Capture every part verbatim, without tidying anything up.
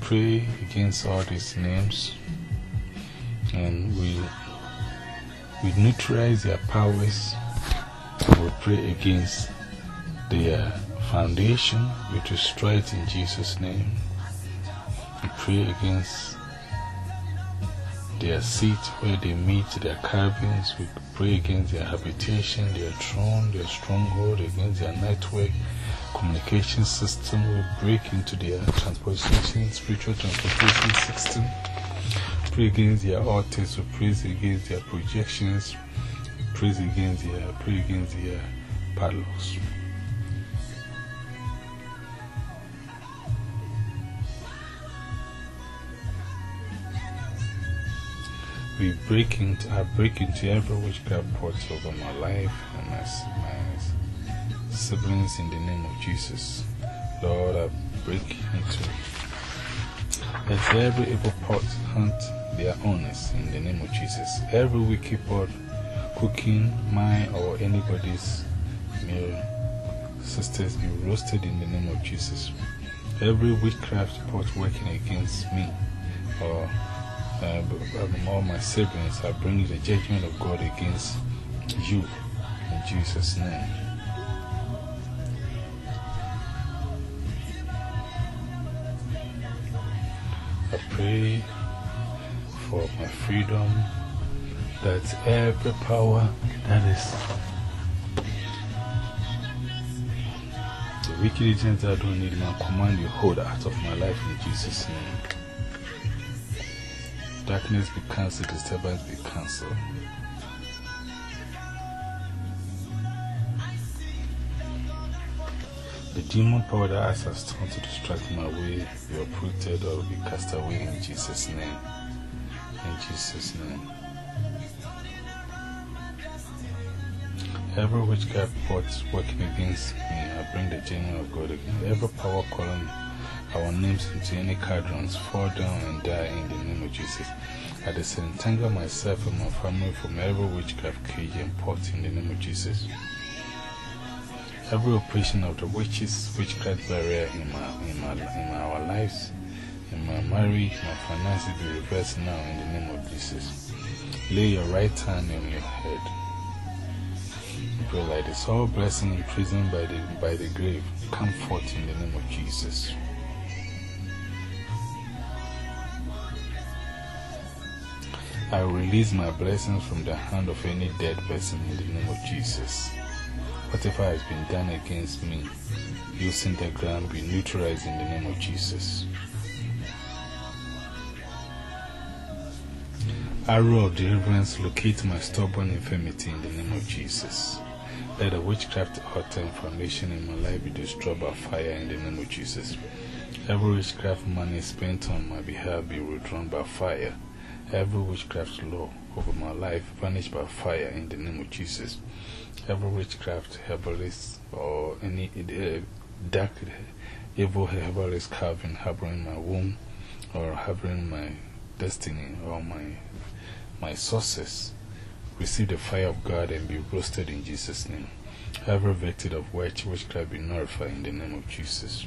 pray against all these names, and we, we neutralize their powers, and we pray against their foundation. We destroy it in Jesus' name. We pray against their seats where they meet, their cabins. We pray against their habitation, their throne, their stronghold, against their network, communication system. We break into their transportation, spiritual transportation system. Pray against their altars. We pray against their projections. Pray against their, pray against their padlocks. We break into, I break into every witchcraft port over my life and my, my siblings in the name of Jesus. Lord, I break into, let every evil pot hunt their owners in the name of Jesus. Every wicked pot cooking mine or anybody's meal, sisters, be roasted in the name of Jesus. Every witchcraft pot working against me or Uh, all my siblings, I bring the judgment of God against you in Jesus' name. I pray for my freedom, that every power that is the wicked agents that don't need my command, you hold out of my life in Jesus' name. Darkness be cancelled, disturbance be cancelled. The demon power that has us turned to distract my way be uprooted or be cast away in Jesus' name. In Jesus' name. Every witchcraft pot working against me, I bring the judgment of God again. Every power calling our names into any cadrons, fall down and die in the name of Jesus. I disentangle myself and my family from every witchcraft cage and pot in the name of Jesus. Every operation of the witches, witchcraft barrier in, my, in, my, in our lives, in my marriage, my finances be reversed now in the name of Jesus. Lay your right hand on your head. Pray like this. All blessing imprisoned by the, by the grave, come forth in the name of Jesus. I release my blessings from the hand of any dead person in the name of Jesus. Whatever has been done against me, using the ground, be neutralized in the name of Jesus. Arrow of deliverance, locate my stubborn infirmity in the name of Jesus. Let the witchcraft altar and foundation in my life be destroyed by fire in the name of Jesus. Every witchcraft money spent on my behalf be withdrawn by fire. Every witchcraft law over my life vanished by fire in the name of Jesus. Every witchcraft herbalist or any uh, dark, evil herbalist carving harboring my womb or harboring my destiny or my, my sources, receive the fire of God and be roasted in Jesus' name. Every victim of witch, witchcraft be nullified in the name of Jesus.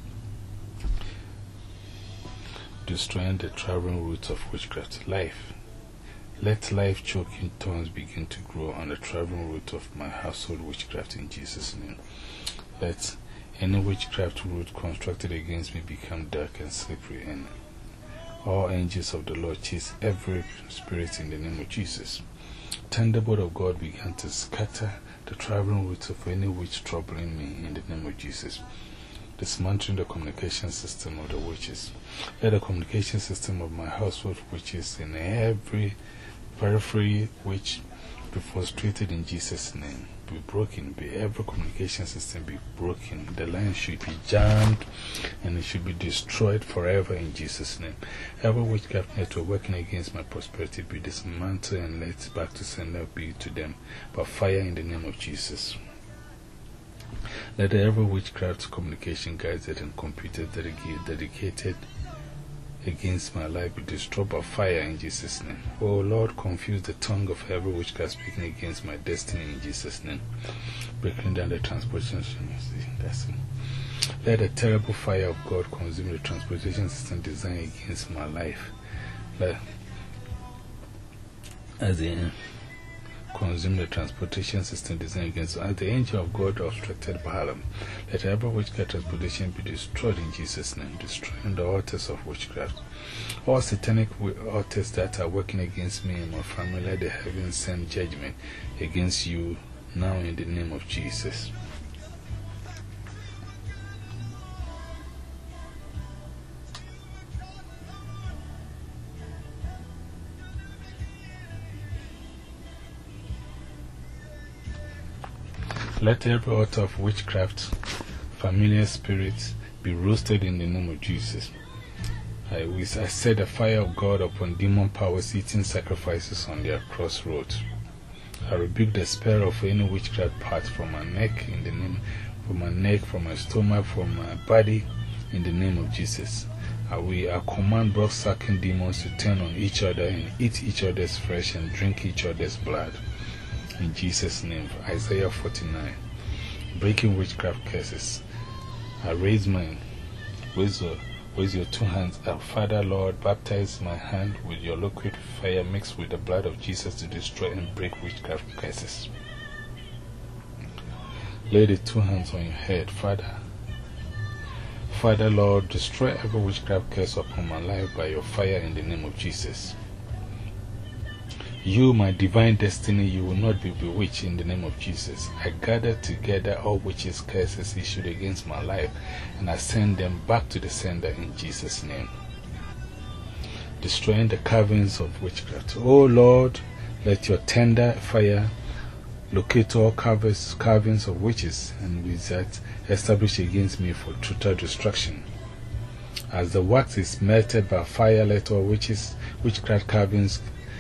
Destroying the traveling roots of witchcraft. Life. Let life choking tongues begin to grow on the traveling root of my household witchcraft in Jesus' name. Let any witchcraft root constructed against me become dark and slippery, and all angels of the Lord chase every spirit in the name of Jesus. Thunderbolt of God began to scatter the traveling roots of any witch troubling me in the name of Jesus. Dismantling the communication system of the witches. Let the communication system of my household witches and every periphery witch be frustrated in Jesus' name. Be broken. Be every communication system be broken. The line should be jammed and it should be destroyed forever in Jesus' name. Every witchcraft network working against my prosperity be dismantled and let back to sender be to them by fire in the name of Jesus. Let every witchcraft communication guided and computer dedicated against my life be destroyed by fire in Jesus' name. Oh Lord, confuse the tongue of every witchcraft speaking against my destiny in Jesus' name. Breaking down the transportation. That's it. Let the terrible fire of God consume the transportation system designed against my life. Let, as the consume the transportation system designed against as the angel of God obstructed Balaam. Let every witchcraft transportation be destroyed in Jesus' name, destroying the altars of witchcraft. All satanic altars that are working against me and my family, let the heavens send judgment against you now in the name of Jesus. Let every altar of witchcraft, familiar spirits, be roasted in the name of Jesus. I, I set the fire of God upon demon powers eating sacrifices on their crossroads. I rebuke the spell of any witchcraft part from my neck, in the name, from my neck, from my stomach, from my body, in the name of Jesus. I, we, I command blood-sucking demons to turn on each other and eat each other's flesh and drink each other's blood. In Jesus' name, Isaiah forty-nine. Breaking witchcraft curses. I raise my, raise your, raise your two hands up. Father, Lord, baptize my hand with your liquid fire mixed with the blood of Jesus to destroy and break witchcraft curses. Lay the two hands on your head. Father, Father, Lord, destroy every witchcraft curse upon my life by your fire in the name of Jesus. You, my divine destiny, you will not be bewitched in the name of Jesus. I gather together all witches' curses issued against my life, and I send them back to the sender in Jesus' name. Destroying the carvings of witchcraft. Oh Lord, let your tender fire locate all carvings, carvings of witches and wizards established against me for total destruction. As the wax is melted by fire, let all witches, witchcraft carvings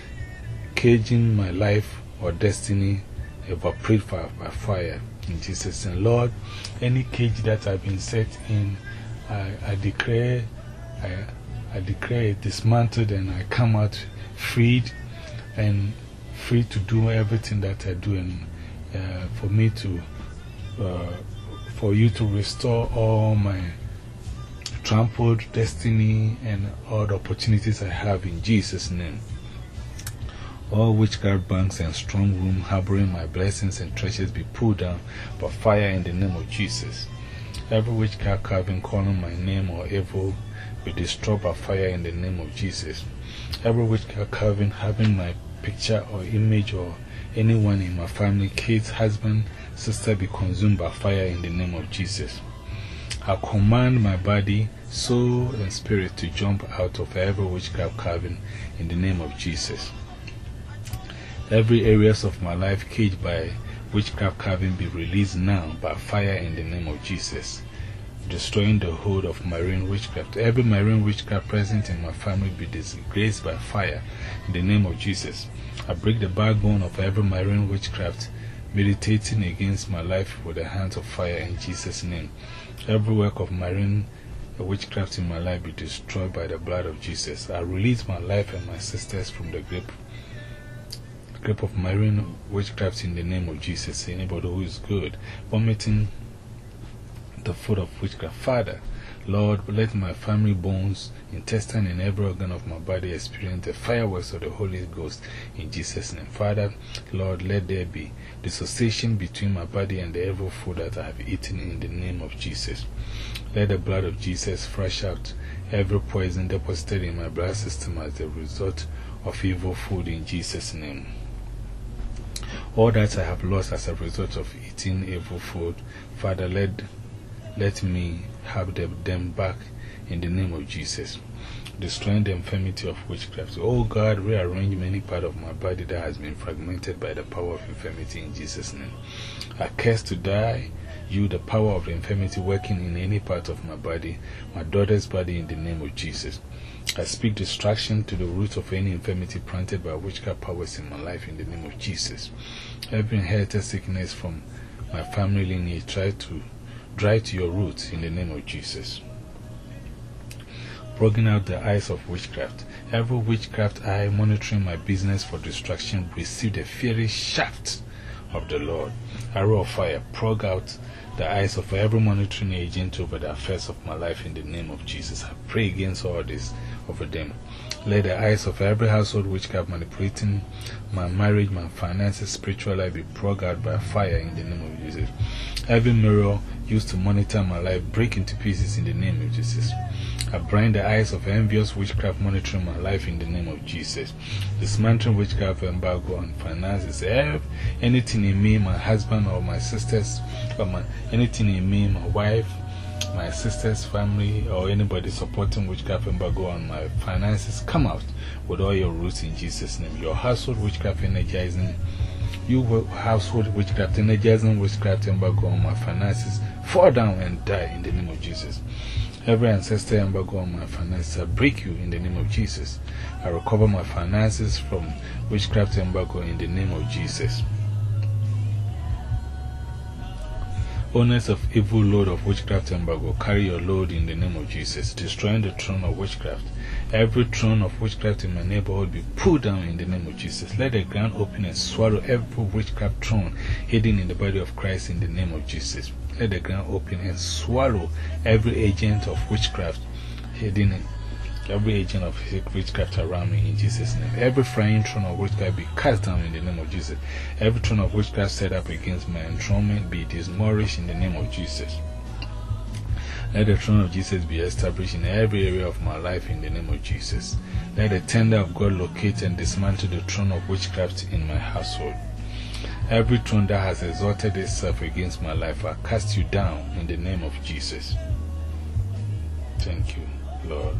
caging my life or destiny evaporate by, by fire in Jesus' name. Lord, any cage that I've been set in, I, I declare, I, I declare it dismantled, and I come out freed and free to do everything that I do, and uh, for me to, uh, for you to restore all my trampled destiny and all the opportunities I have in Jesus' name. All witchcraft banks and strong room harboring my blessings and treasures be pulled down by fire in the name of Jesus. Every witchcraft carving calling my name or evil be destroyed by fire in the name of Jesus. Every witchcraft carving having my picture or image or anyone in my family, kids, husband, sister be consumed by fire in the name of Jesus. I command my body, soul, and spirit to jump out of every witchcraft carving in the name of Jesus. Every areas of my life caged by witchcraft carving be released now by fire in the name of Jesus, destroying the hold of marine witchcraft. Every marine witchcraft present in my family be disgraced by fire in the name of Jesus. I break the backbone of every marine witchcraft meditating against my life with the hands of fire in Jesus' name. Every work of marine witchcraft in my life be destroyed by the blood of Jesus. I release my life and my sisters from the grip grip of marine witchcraft in the name of Jesus. Anybody who is good, vomiting the food of witchcraft. Father, Lord, let my family bones, intestine, and every organ of my body experience the fireworks of the Holy Ghost in Jesus' name. Father, Lord, let there be dissociation between my body and the evil food that I have eaten in the name of Jesus. Let the blood of Jesus flush out every poison deposited in my blood system as a result of evil food in Jesus' name. All that I have lost as a result of eating evil food, Father, let, let me have them, them back in the name of Jesus. Destroying the infirmity of witchcraft. Oh God, rearrange many parts of my body that has been fragmented by the power of infirmity in Jesus' name. I curse to die, you, the power of infirmity working in any part of my body, my daughter's body, in the name of Jesus. I speak destruction to the root of any infirmity planted by witchcraft powers in my life in the name of Jesus. Every inherited sickness from my family lineage, try to dry to your roots in the name of Jesus. Plugging out the eyes of witchcraft. Every witchcraft eye monitoring my business for destruction receive the fiery shaft of the Lord. Arrow of fire, plug out the eyes of every monitoring agent over the affairs of my life in the name of Jesus. I pray against all this over them. Let the eyes of every household witchcraft manipulating my marriage, my finances, spiritual life be plugged out by fire in the name of Jesus. Every mirror used to monitor my life break into pieces in the name of Jesus. I blind the eyes of envious witchcraft monitoring my life in the name of Jesus. Dismantling witchcraft embargo on finances. If anything in me, my husband or my sisters, or my, anything in me, my wife, my sister's family, or anybody supporting witchcraft embargo on my finances, come out with all your roots in Jesus' name. Your household witchcraft energizing, you household witchcraft energizing witchcraft embargo on my finances, fall down and die in the name of Jesus. Every ancestor embargo on my finances, I break you in the name of Jesus. I recover my finances from witchcraft embargo in the name of Jesus. Owners of evil load of witchcraft embargo, carry your load in the name of Jesus, destroying the throne of witchcraft. Every throne of witchcraft in my neighborhood be pulled down in the name of Jesus. Let the ground open and swallow every witchcraft throne hidden in the body of Christ in the name of Jesus. Let the ground open and swallow every agent of witchcraft hidden in every agent of witchcraft around me in Jesus' name. Every frying throne of witchcraft be cast down in the name of Jesus. Every throne of witchcraft set up against my enthronement be demolished in the name of Jesus. Let the throne of Jesus be established in every area of my life in the name of Jesus. Let the tender of God locate and dismantle the throne of witchcraft in my household. Every throne that has exalted itself against my life, I cast you down in the name of Jesus. Thank you, Lord.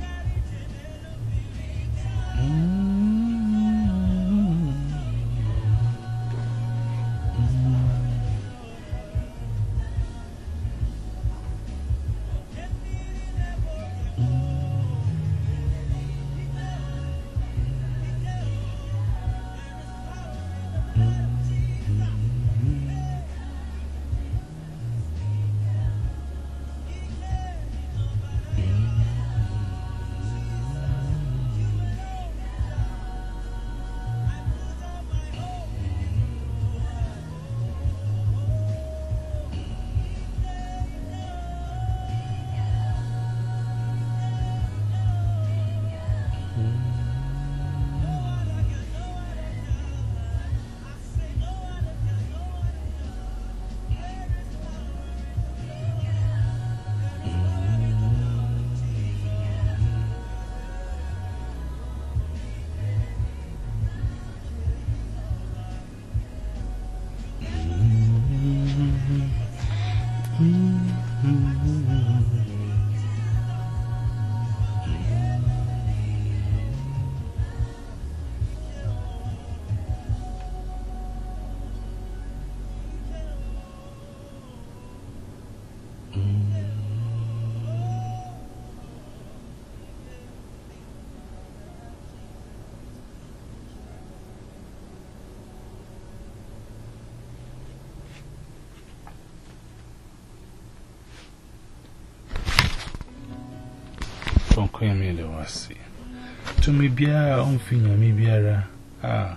To me, Bia, on finger, me, Biara. Ah,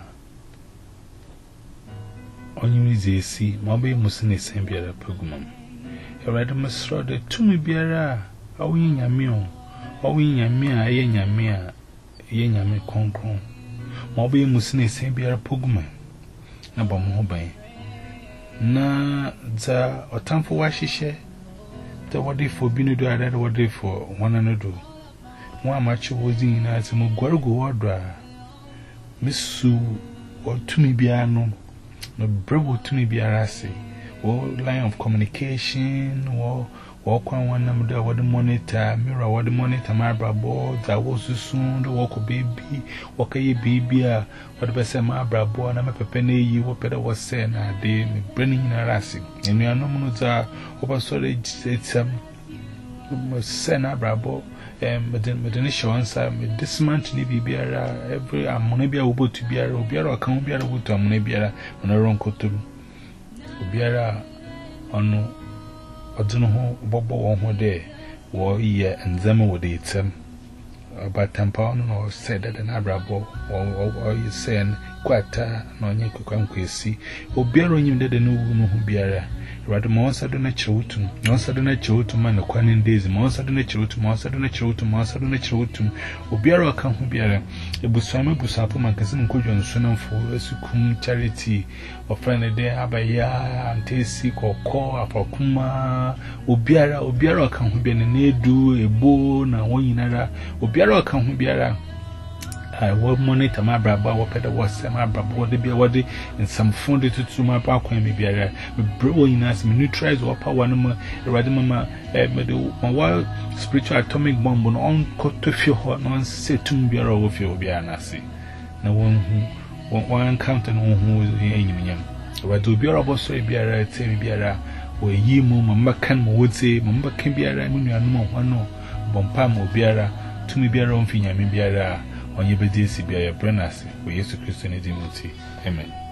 on you is a sea, Mobby Musini Saint Biara Pugumum. A radamus rod, to me, Biara, a wing a meal, or wing a mere, a yen a mere, yen a me concron. Mobby Musini Saint Biara Pugumum. Number mobile. Na, the or time for what she share. The what day for Binu, I read what day for one another. One much was in as a Muguargo order. Miss Sue, or to me biano, no bravo to me biarasi, or line of communication, or walk on one number, what the monitor, mirror, what the monitor, my brabo, that was soon the walk of baby, walk a baby, what the best my brabo, and I'm a penny, you what better was saying, I did bringing in a rassi, and you are no monoza over solid, it's some send a brabo. Um, but then, but then, she wants this month, maybe be every amonebia will to be a Rubiara or can't be able to amonebia on a wrong cotton. Ubiara on I don't know, Bobo on her day, war year and them would eat them. about Tampon or said that an abrabo or you saying quite no you could see or bearing him that the no who beara. Rather, Monster than a children, Monster than a children, man, of quanin days, Monster than a children, Monster than a children, Monster than a children, or beara come who beara. It was some Busapo magazine could on Sunan for a sucum charity or friend a day, Abaya, and Tasik or call up or Kuma, or beara, or beara come who be an edu, a bone, and one another, or beara come who beara. I will monitor my braba, what better was my brabo, the beer waddy, and some funded to my back when maybe I brewing us, neutralize or power number, rather, mamma, my wild spiritual atomic bomb on cut to feel hot, non set to be a row of your bianasi. No one who one counting on who is the enemy. Rather be a boss, so be a right, say be a or ye mumma can would say, Mumba can be a ramen, and no one no, Bompam or beara, to me be a room finger, maybe a. On your bediesi be a brenasi, for Jesus Christ in Amen.